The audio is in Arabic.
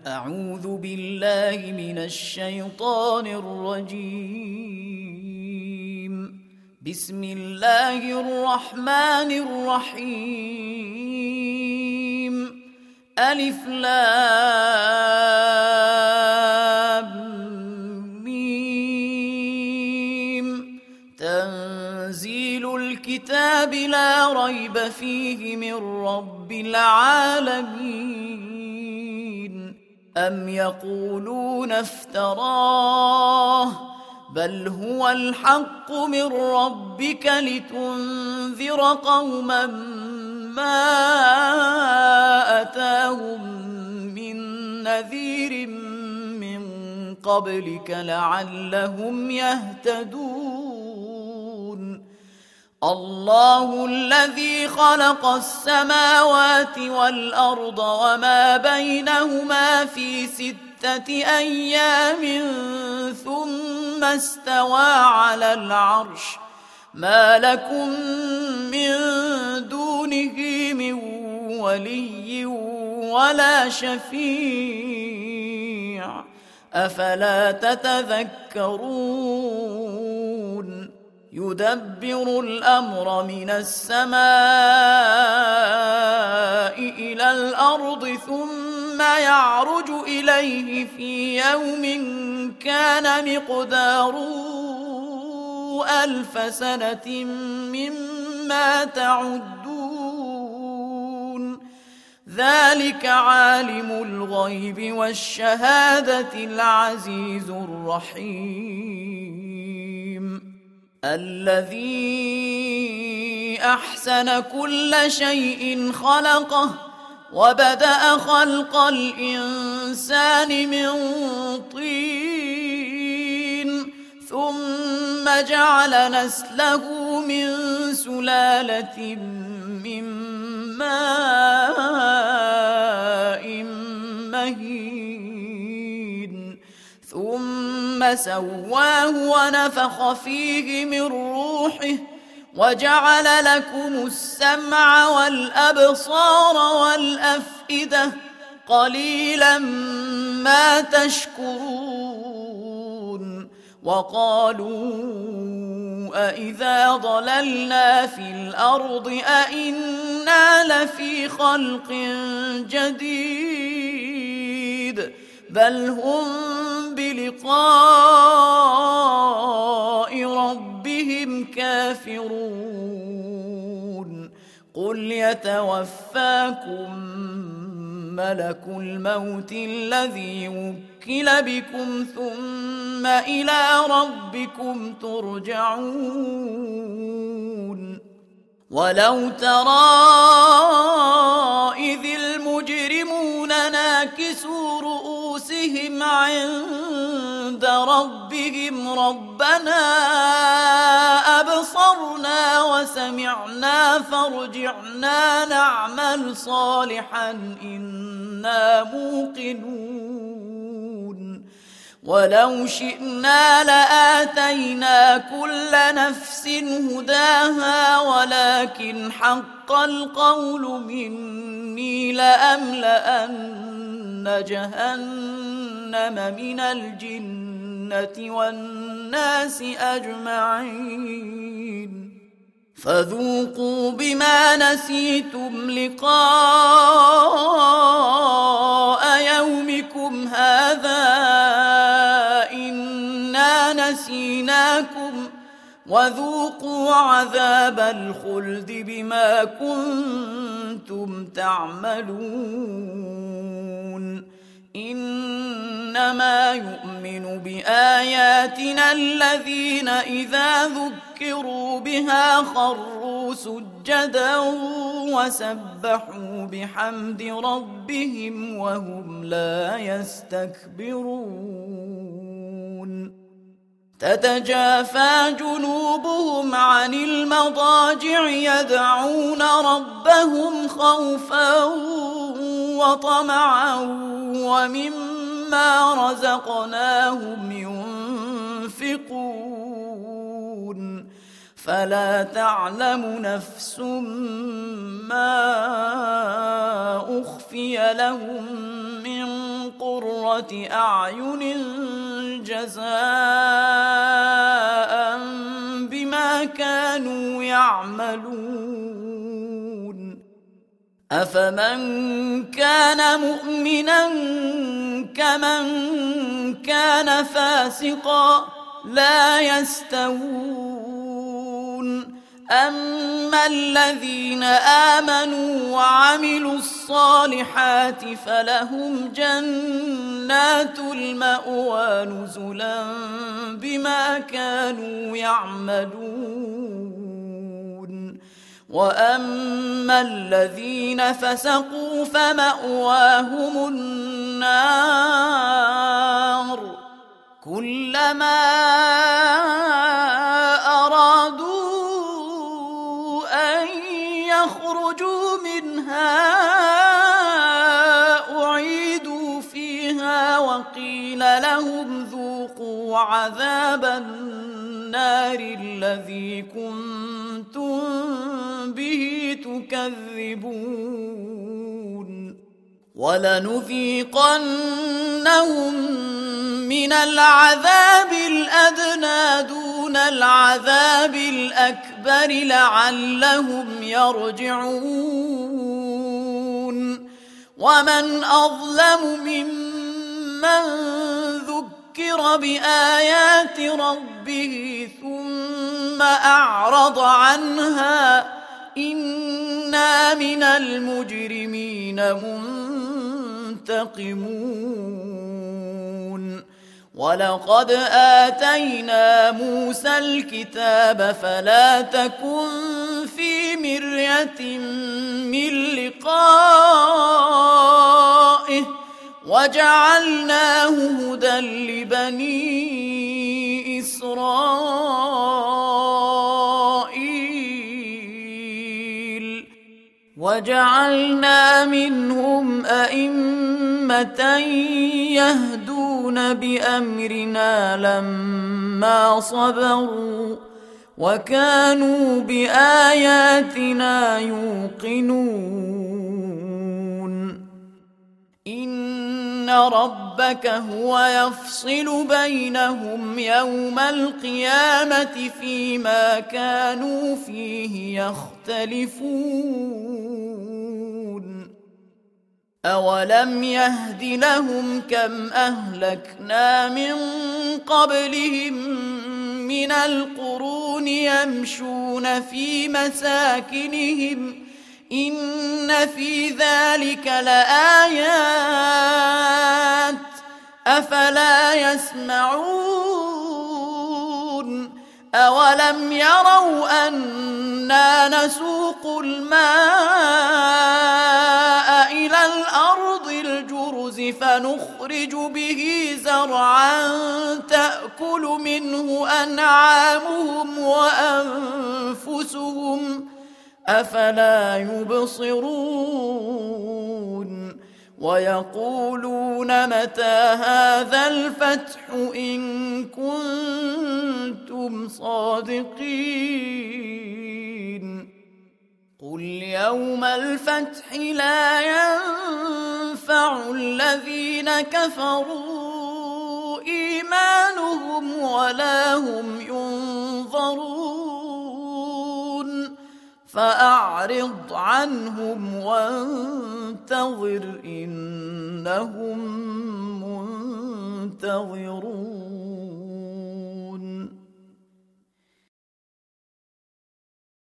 أعوذ بالله من الشيطان الرجيم. بسم الله الرحمن الرحيم. ألف لام ميم. تنزيل الكتاب لا ريب فيه من رب العالمين. أم يقولون افتراه بل هو الحق من ربك لتنذر قوما ما أتاهم من نذير من قبلك لعلهم يهتدون. الله الذي خلق السماوات والأرض وما بينهما في 6 أيام ثم استوى على العرش. ما لكم من دونه من ولي ولا شفيع أفلا تتذكرون. يدبر الأمر من السماء إلى الأرض ثم يعرج إليه في يوم كان مقداره 1000 سنة مما تعدون. ذلك عالم الغيب والشهادة العزيز الرحيم. الذي أحسن كل شيء خلقه وبدأ خلق الإنسان من طين ثم جعل نسله من سلالة من ماء مهين ثم سواه ونفخ فيه من روحه وجعل لكم السمع والأبصار والأفئدة قليلا ما تشكرون. وقالوا أإذا ضللنا في الأرض أإنا لفي خلق جديد بل هم بلقاء ربهم كافرون. قل يتوفاكم ملك الموت الذي وكل بكم ثم إلى ربكم ترجعون. ولو ترى إذ المجرمون ناكسوا رؤوسهم عند ربهم ربنا أبصرنا وسمعنا فارجعنا نعمل صالحا إنا موقنون. ولو شئنا لآتينا كل نفس هداها ولكن حق القول مني لأملأن جهنم من الجنة والناس أجمعين. فذوقوا بما نسيتم لقاء يومكم هذا إنا نسيناكم وذوقوا عذاب الخلد بما كنتم تعملون. إنما يؤمن بآياتنا الذين إذا ذكروا بها خروا سجدا وسبحوا بحمد ربهم وهم لا يستكبرون. تتجافى جنوبهم عن المضاجع يدعون ربهم خوفا وطمعا ومما رزقناهم ينفقون. فلا تعلم نفس ما أخفي لهم من قرة قُرَّةِ أَعْيُنٍ جَزَاءً بِمَا كَانُوا يَعْمَلُونَ أَفَمَنْ كَانَ مُؤْمِنًا كَمَنْ كَانَ فَاسِقًا لَا يَسْتَوُونَ أَمَّا الَّذِينَ آمَنُوا وَعَمِلُوا الصَّالِحَاتِ فَلَهُمْ جَنَّاتُ الْمَأْوَى نُزُلًا بِمَا كَانُوا يَعْمَلُونَ وَأَمَّا الَّذِينَ فَسَقُوا فَمَأْوَاهُمُ النَّارُ كُلَّمَا أَرَادُوا أَن يَخْرُجُوا مِنْهَا أُعِيدُوا فِيهَا وَقِيلَ لَهُمْ ذُوقُوا عَذَابَ النَّارِ الَّذِي كُنتُم بِهِ تُكَذِّبُونَ وَلَنُذِيقَنَّهُم مِّنَ الْعَذَابِ الْأَدْنَىٰ دُونَ الْعَذَابِ الْأَكْبَرِ لَعَلَّهُمْ يَرْجِعُونَ وَمَنْ أَظْلَمُ مِمَّن ذُكِّرَ بِآيَاتِ رَبِّهِ ثُمَّ أَعْرَضَ عَنْهَا إِنَّا مِنَ الْمُجْرِمِينَ مُنتَقِمُونَ وَلَقَدْ آتَيْنَا مُوسَى الْكِتَابَ فَلَا تَكُنْ فِي مِرْيَةٍ مِّن لِقَائِهِ وَجَعَلْنَاهُ هُدًى لِبَنِي إِسْرَائِيلَ وَجَعَلْنَا مِنْهُمْ أَئِمَّةً يَهْدُونَ بِأَمْرِنَا لَمَّا صَبَرُوا وَكَانُوا بِآيَاتِنَا يُوقِنُونَ إِنَّ رَبَّكَ هُوَ يَفْصِلُ بَيْنَهُمْ يَوْمَ الْقِيَامَةِ فِيمَا كَانُوا فِيهِ يَخْتَلِفُونَ أَوَلَمْ يَهْدِ لَهُمْ كَمْ أَهْلَكْنَا مِنْ قَبْلِهِمْ مِنَ الْقُرُونِ يَمْشُونَ فِي مَسَاكِنِهِمْ إِنَّ فِي ذَلِكَ لَآيَاتٍ أَفَلَا يَسْمَعُونَ أَوَلَمْ يَرَوْا أَنَّا نَسُوقُ الْمَاءَ إِلَى الْأَرْضِ الْجُرُزِ فَنُخْرِجُ بِهِ زَرْعًا تَأْكُلُ مِنْهُ أَنْعَامُهُمْ وَأَنفُسُهُمْ أَفَلَا يُبْصِرُونَ وَيَقُولُونَ مَتَى هَذَا الْفَتْحُ إِن كُنتُمْ صَادِقِينَ قُلْ يَوْمَ الْفَتْحِ لَا يَنفَعُ الَّذِينَ كَفَرُوا إِيمَانُهُمْ وَلَا هُمْ يُنظَرُونَ فَأَعْرِضْ عَنْهُمْ وَانتَظِرْ إِنَّهُمْ مُنتَظِرُونَ